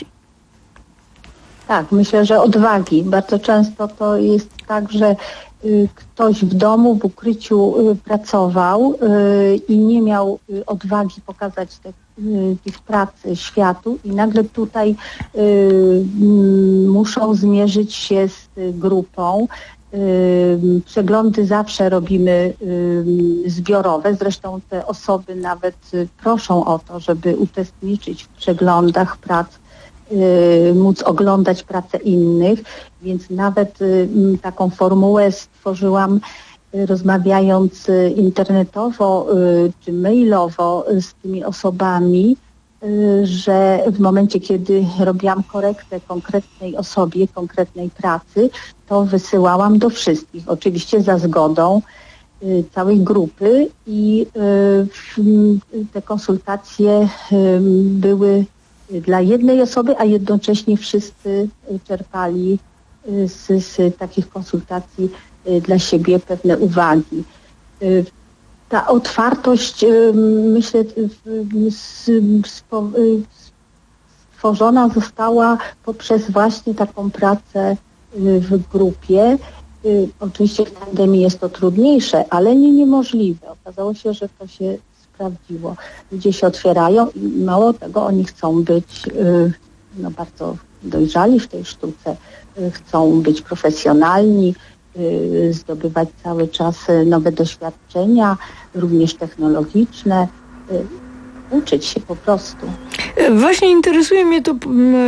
Tak, myślę, że odwagi. Bardzo często to jest tak, że y, ktoś w domu, w ukryciu y, pracował y, i nie miał y, odwagi pokazać te, y, tych prac światu i nagle tutaj y, y, muszą zmierzyć się z y, grupą. Y, przeglądy zawsze robimy y, zbiorowe, zresztą te osoby nawet y, proszą o to, żeby uczestniczyć w przeglądach prac, y, móc oglądać pracę innych, więc nawet y, taką formułę stworzyłam, y, rozmawiając y, internetowo y, czy mailowo y, z tymi osobami, że w momencie, kiedy robiłam korektę konkretnej osobie, konkretnej pracy, to wysyłałam do wszystkich, oczywiście za zgodą całej grupy i te konsultacje były dla jednej osoby, a jednocześnie wszyscy czerpali z, z takich konsultacji dla siebie pewne uwagi. Ta otwartość, myślę, stworzona została poprzez właśnie taką pracę w grupie. Oczywiście w pandemii jest to trudniejsze, ale nie niemożliwe. Okazało się, że to się sprawdziło. Ludzie się otwierają i mało tego, oni chcą być no, bardzo dojrzali w tej sztuce, chcą być profesjonalni, zdobywać cały czas nowe doświadczenia, również technologiczne, uczyć się po prostu. Właśnie interesuje mnie to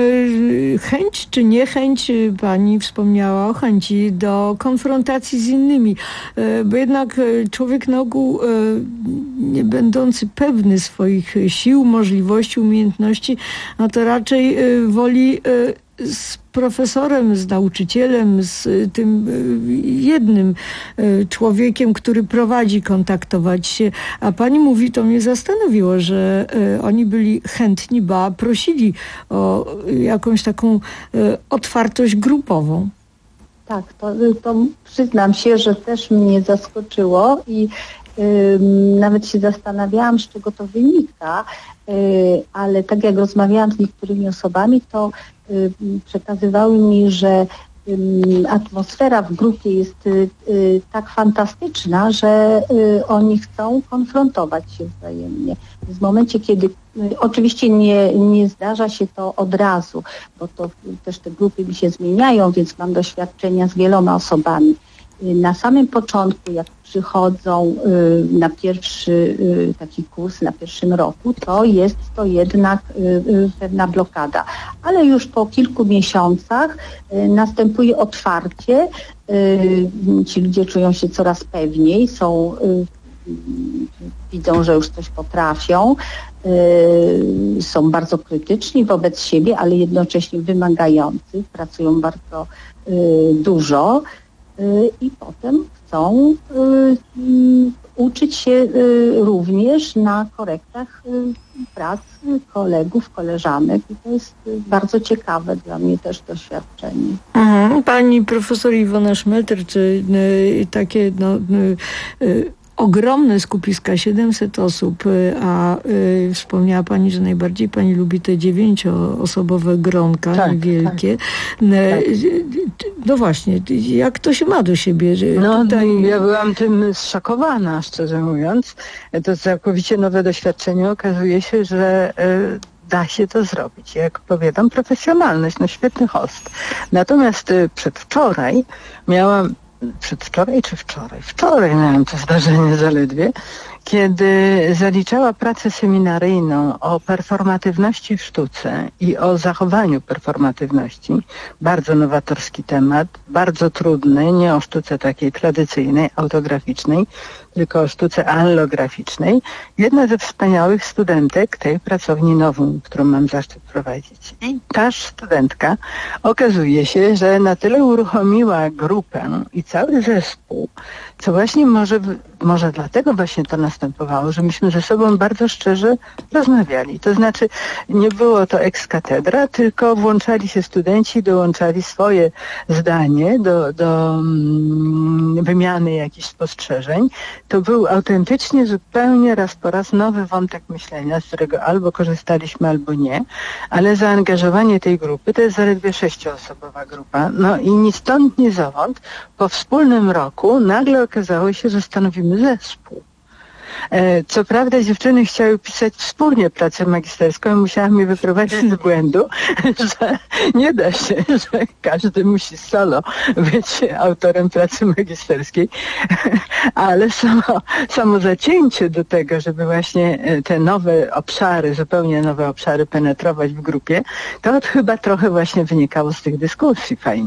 chęć czy niechęć, pani wspomniała o chęci do konfrontacji z innymi, bo jednak człowiek na ogół nie będący pewny swoich sił, możliwości, umiejętności, no to raczej woli z profesorem, z nauczycielem, z tym jednym człowiekiem, który prowadzi, kontaktować się. A pani mówi, to mnie zastanowiło, że oni byli chętni, ba prosili o jakąś taką otwartość grupową. Tak, to, to przyznam się, że też mnie zaskoczyło i y, nawet się zastanawiałam, z czego to wynika, y, ale tak jak rozmawiałam z niektórymi osobami, to y, przekazywały mi, że y, atmosfera w grupie jest y, y, tak fantastyczna, że y, oni chcą konfrontować się wzajemnie. W momencie, kiedy y, oczywiście nie, nie zdarza się to od razu, bo to też te grupy mi się zmieniają, więc mam doświadczenia z wieloma osobami. Y, na samym początku, jak przychodzą y, na pierwszy y, taki kurs, na pierwszym roku, to jest to jednak y, y, pewna blokada. Ale już po kilku miesiącach y, następuje otwarcie. Y, ci ludzie czują się coraz pewniej, są y, widzą, że już coś potrafią, y, są bardzo krytyczni wobec siebie, ale jednocześnie wymagający, pracują bardzo y, dużo y, i potem chcą y, y, uczyć się y, również na korektach y, prac kolegów, koleżanek i to jest y, bardzo ciekawe dla mnie też doświadczenie. Mhm. Pani profesor Iwona Szmelter, czy y, takie no, y, y, ogromne skupiska, siedemset osób, a y, wspomniała pani, że najbardziej pani lubi te dziewięcioosobowe gronka, tak, wielkie. Tak. No właśnie, jak to się ma do siebie? Że no, tutaj... ja byłam tym zszokowana, szczerze mówiąc. To całkowicie nowe doświadczenie. Okazuje się, że y, da się to zrobić. Jak powiadam, profesjonalność, no świetny host. Natomiast y, przedwczoraj miałam Przedwczoraj czy wczoraj? Wczoraj miałem to zdarzenie zaledwie, kiedy zaliczała pracę seminaryjną o performatywności w sztuce i o zachowaniu performatywności. Bardzo nowatorski temat, bardzo trudny, nie o sztuce takiej tradycyjnej, autograficznej, tylko o sztuce allograficznej. Jedna ze wspaniałych studentek tej pracowni nową, którą mam zaszczyt prowadzić. I ta studentka okazuje się, że na tyle uruchomiła grupę i cały zespół, co właśnie może, może dlatego właśnie to następowało, że myśmy ze sobą bardzo szczerze rozmawiali. To znaczy nie było to ex cathedra, tylko włączali się studenci, dołączali swoje zdanie do, do um, wymiany jakichś spostrzeżeń. To był autentycznie zupełnie raz po raz nowy wątek myślenia, z którego albo korzystaliśmy, albo nie, ale zaangażowanie tej grupy, to jest zaledwie sześcioosobowa grupa, no i ni stąd, ni zowąd, po wspólnym roku nagle okazało się, że stanowimy zespół. Co prawda dziewczyny chciały pisać wspólnie pracę magisterską i musiałam mnie wyprowadzić z błędu, że nie da się, że każdy musi solo być autorem pracy magisterskiej, ale samo, samo zacięcie do tego, żeby właśnie te nowe obszary, zupełnie nowe obszary penetrować w grupie, to chyba trochę właśnie wynikało z tych dyskusji fajnych.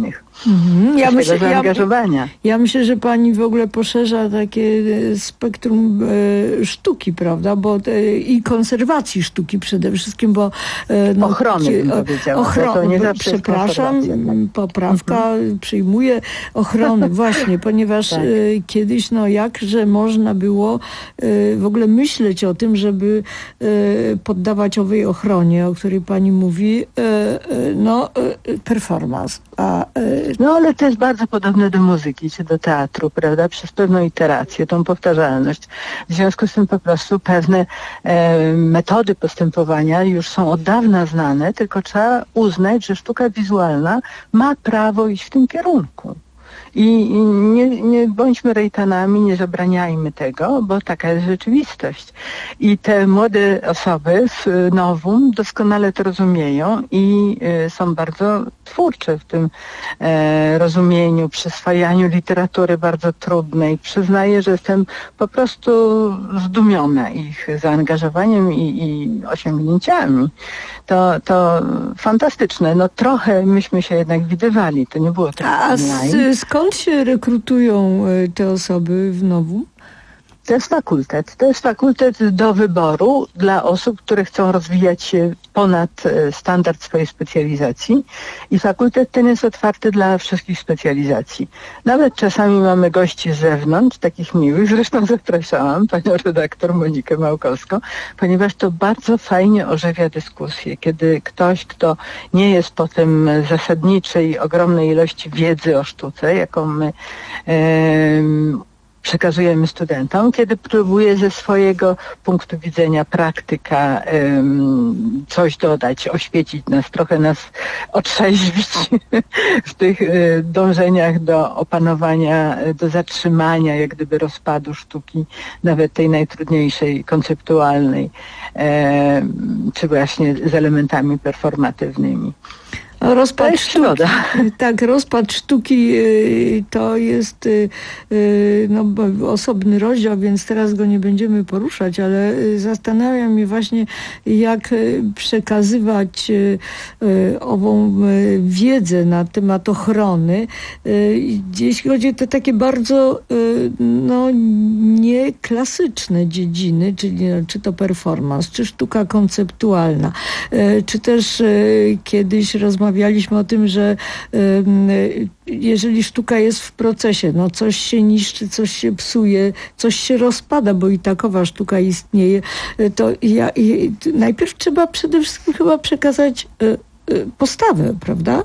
Mhm. Ja, tego myślę, ja, zaangażowania. ja myślę, że pani w ogóle poszerza takie spektrum e, sztuki, prawda? Bo e, i konserwacji sztuki przede wszystkim, bo e, no, ochrony takie, bym powiedziała. ochro- to nie zawsze jest przepraszam, konserwacja, tak. poprawka, Mhm. przyjmuję ochrony, właśnie, ponieważ Tak. e, kiedyś, no jakże można było e, w ogóle myśleć o tym, żeby e, poddawać owej ochronie, o której pani mówi, e, e, no e, performance. A, e, No ale to jest bardzo podobne do muzyki czy do teatru, prawda? Przez pewną iterację, tą powtarzalność. W związku z tym po prostu pewne e, metody postępowania już są od dawna znane, tylko trzeba uznać, że sztuka wizualna ma prawo iść w tym kierunku. I i nie, nie bądźmy rejtanami, nie zabraniajmy tego, bo taka jest rzeczywistość. I te młode osoby w Nowum doskonale to rozumieją i y, są bardzo twórcze w tym e, rozumieniu, przyswajaniu literatury bardzo trudnej. Przyznaję, że jestem po prostu zdumiona ich zaangażowaniem i, i osiągnięciami. To, to fantastyczne. No trochę myśmy się jednak widywali, to nie było tak A online. s- skąd się rekrutują e, te osoby w Nowum? To jest fakultet. To jest fakultet do wyboru dla osób, które chcą rozwijać się ponad e, standard swojej specjalizacji i fakultet ten jest otwarty dla wszystkich specjalizacji. Nawet czasami mamy gości z zewnątrz, takich miłych, zresztą zapraszałam panią redaktor Monikę Małkowską, ponieważ to bardzo fajnie ożywia dyskusję, kiedy ktoś, kto nie jest po tym zasadniczej, ogromnej ilości wiedzy o sztuce, jaką my em, przekazujemy studentom, kiedy próbuje ze swojego punktu widzenia praktyka um, coś dodać, oświecić nas, trochę nas otrzeźwić w tych y, dążeniach do opanowania, do zatrzymania jak gdyby rozpadu sztuki, nawet tej najtrudniejszej, konceptualnej, e, czy właśnie z elementami performatywnymi. Rozpad To jest sztuki, przygoda. tak, rozpad sztuki y, to jest y, y, no, bo- osobny rozdział, więc teraz go nie będziemy poruszać, ale y, zastanawia mnie właśnie, jak y, przekazywać y, y, ową y, wiedzę na temat ochrony, y, jeśli chodzi o te takie bardzo y, no, nieklasyczne dziedziny, czyli no, czy to performance, czy sztuka konceptualna, y, czy też y, kiedyś rozmawialiśmy o tym, że y, jeżeli sztuka jest w procesie, no coś się niszczy, coś się psuje, coś się rozpada, bo i takowa sztuka istnieje, y, to ja, i, najpierw trzeba przede wszystkim chyba przekazać y, y, postawę, prawda?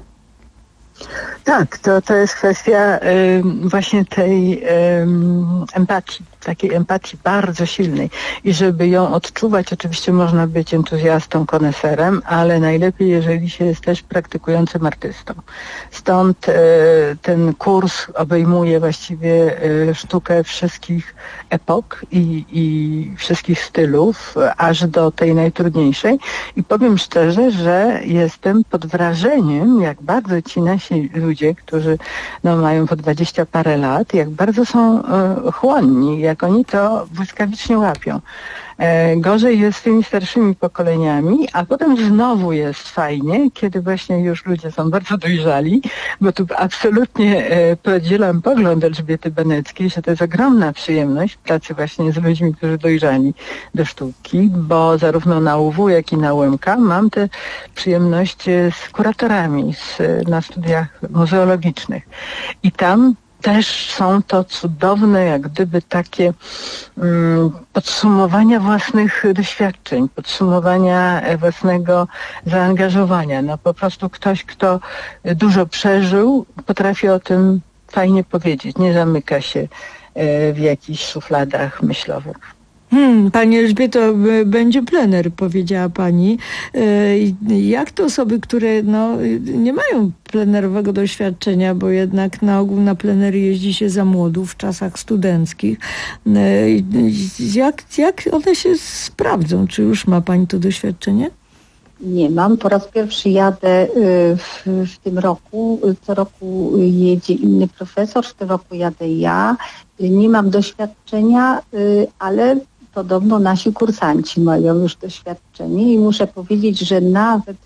Tak, to, to jest kwestia y, właśnie tej y, empatii, takiej empatii bardzo silnej. I żeby ją odczuwać, oczywiście można być entuzjastą, koneserem, ale najlepiej, jeżeli się jest też praktykującym artystą. Stąd y, ten kurs obejmuje właściwie y, sztukę wszystkich epok i, i wszystkich stylów, aż do tej najtrudniejszej. I powiem szczerze, że jestem pod wrażeniem, jak bardzo ci nasi ludzie, którzy no, mają po dwadzieścia parę lat, jak bardzo są e, chłonni, jak oni to błyskawicznie łapią. E, gorzej jest z tymi starszymi pokoleniami, a potem znowu jest fajnie, kiedy właśnie już ludzie są bardzo dojrzali, bo tu absolutnie e, podzielam pogląd Elżbiety Beneckiej, że to jest ogromna przyjemność pracy właśnie z ludźmi, którzy dojrzali do sztuki, bo zarówno na U W, jak i na U M K mam te przyjemności z kuratorami z, na studiach muzeologicznych. I tam też są to cudowne, jak gdyby takie um, podsumowania własnych doświadczeń, podsumowania własnego zaangażowania. No po prostu ktoś, kto dużo przeżył, potrafi o tym fajnie powiedzieć, nie zamyka się e, w jakichś szufladach myślowych. Hmm, Pani Elżbieto, b- będzie plener, powiedziała Pani. E, i Jak to osoby, które no, nie mają plenerowego doświadczenia, bo jednak na ogół na plenery jeździ się za młodów w czasach studenckich, e, i- jak, jak one się sprawdzą? Czy już ma Pani to doświadczenie? Nie mam. Po raz pierwszy jadę y, w, w tym roku. Co roku jedzie inny profesor, w tym roku jadę ja. Y, Nie mam doświadczenia, y, ale podobno nasi kursanci mają już doświadczenie i muszę powiedzieć, że nawet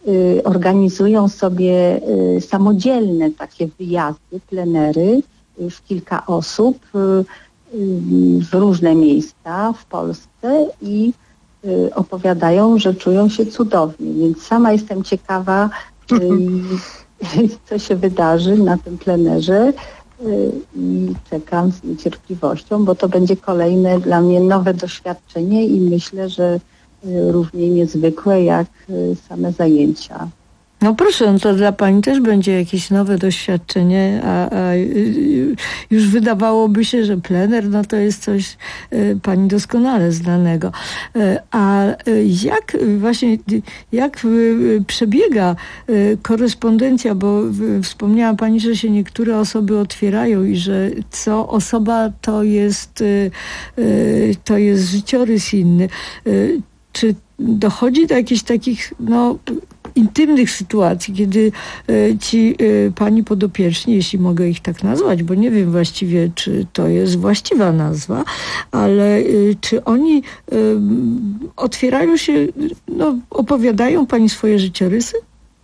y, organizują sobie y, samodzielne takie wyjazdy, plenery y, w kilka osób y, y, w różne miejsca w Polsce i y, opowiadają, że czują się cudownie. Więc sama jestem ciekawa, y, co się wydarzy na tym plenerze. I czekam z niecierpliwością, bo to będzie kolejne dla mnie nowe doświadczenie i myślę, że równie niezwykłe jak same zajęcia. No proszę, no to dla pani też będzie jakieś nowe doświadczenie, a, a już wydawałoby się, że plener, no to jest coś y, pani doskonale znanego. Y, a jak właśnie, jak y, przebiega y, korespondencja, bo y, wspomniała pani, że się niektóre osoby otwierają i że co osoba to jest, y, y, to jest życiorys inny. Y, czy dochodzi do jakichś takich, no, intymnych sytuacji, kiedy y, ci y, pani podopieczni, jeśli mogę ich tak nazwać, bo nie wiem właściwie, czy to jest właściwa nazwa, ale y, czy oni y, otwierają się, no, opowiadają pani swoje życiorysy?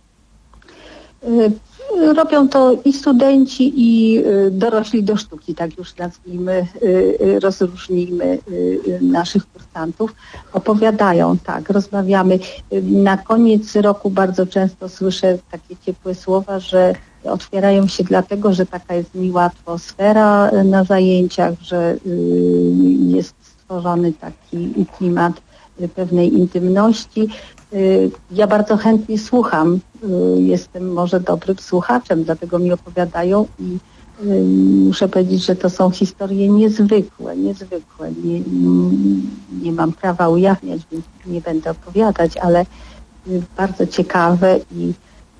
Y Robią to i studenci, i y, dorośli do sztuki, tak już nazwijmy, y, y, rozróżnijmy y, y, naszych kursantów. Opowiadają, tak, rozmawiamy. Y, na koniec roku bardzo często słyszę takie ciepłe słowa, że otwierają się dlatego, że taka jest miła atmosfera na zajęciach, że y, jest stworzony taki klimat y, pewnej intymności. Ja bardzo chętnie słucham, jestem może dobrym słuchaczem, dlatego mi opowiadają i muszę powiedzieć, że to są historie niezwykłe, niezwykłe. Nie, nie mam prawa ujawniać, więc nie będę opowiadać, ale bardzo ciekawe i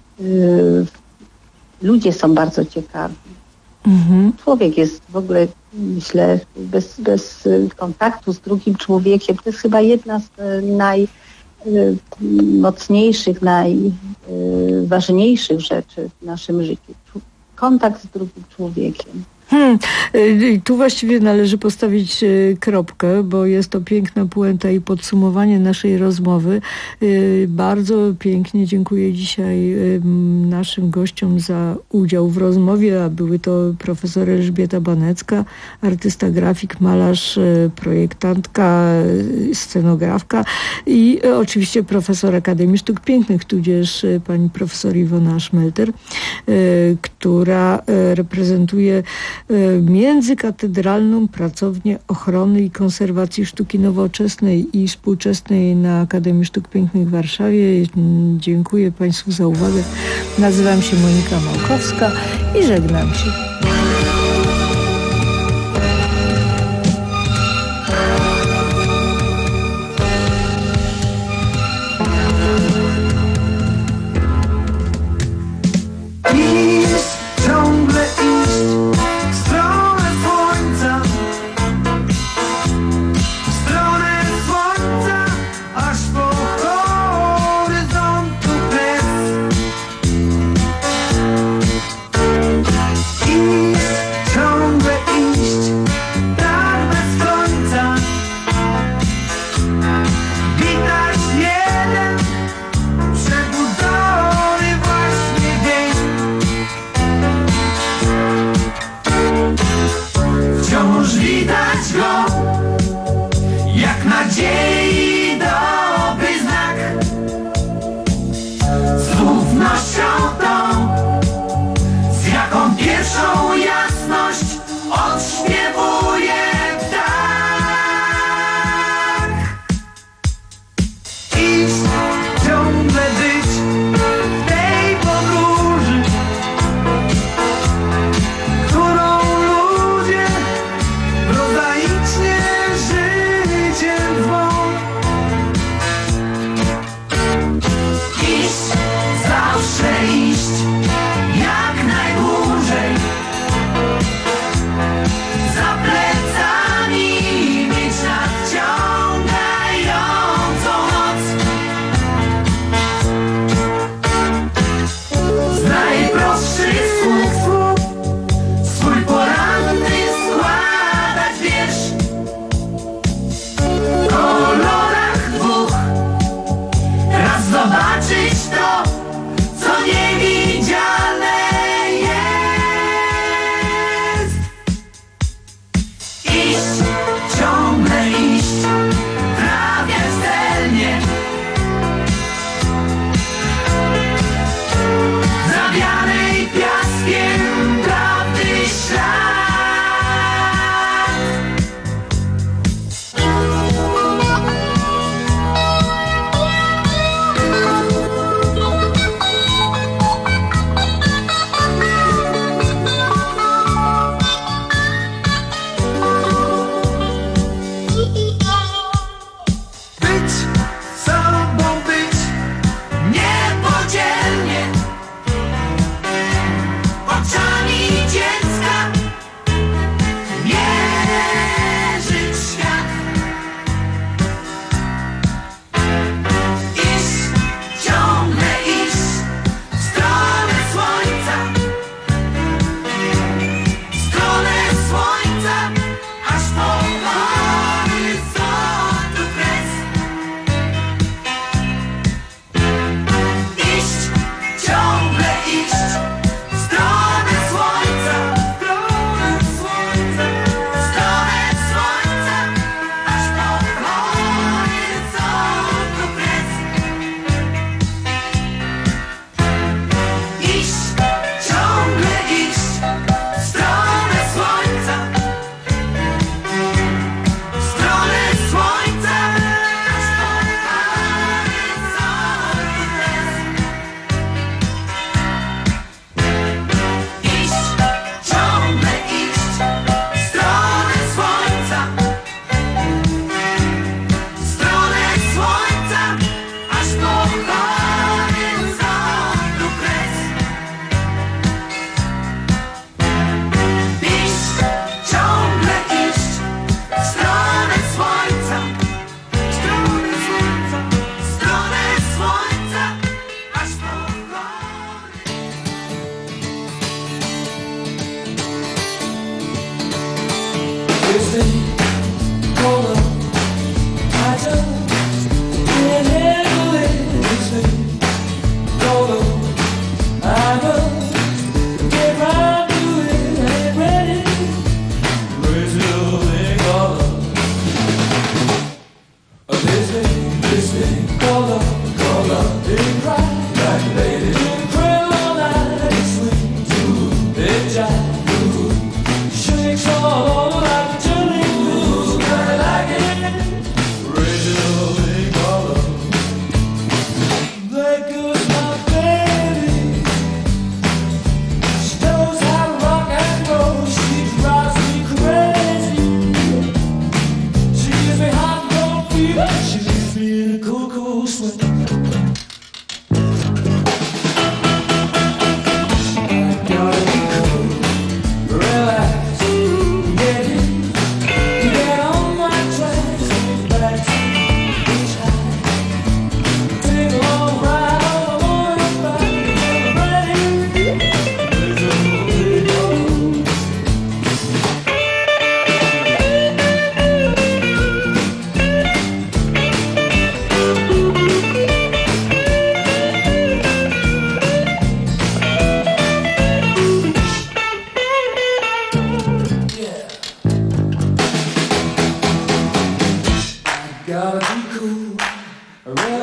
ludzie są bardzo ciekawi. Mhm. Człowiek jest w ogóle, myślę, bez, bez kontaktu z drugim człowiekiem, to jest chyba jedna z naj mocniejszych, najważniejszych rzeczy w naszym życiu. Kontakt z drugim człowiekiem. Hmm. Tu właściwie należy postawić kropkę, bo jest to piękna puenta i podsumowanie naszej rozmowy. Bardzo pięknie dziękuję dzisiaj naszym gościom za udział w rozmowie, a były to profesor Elżbieta Banecka, artysta, grafik, malarz, projektantka, scenografka i oczywiście profesor Akademii Sztuk Pięknych, tudzież pani profesor Iwona Szmelter, która reprezentuje Międzykatedralną Pracownię Ochrony i Konserwacji Sztuki Nowoczesnej i Współczesnej na Akademii Sztuk Pięknych w Warszawie. Dziękuję Państwu za uwagę. Nazywam się Monika Małkowska i żegnam się. You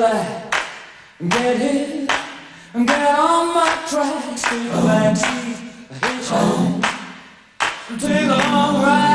black, get hit, get on my tracks, take a backseat, hitchhike, take a long ride.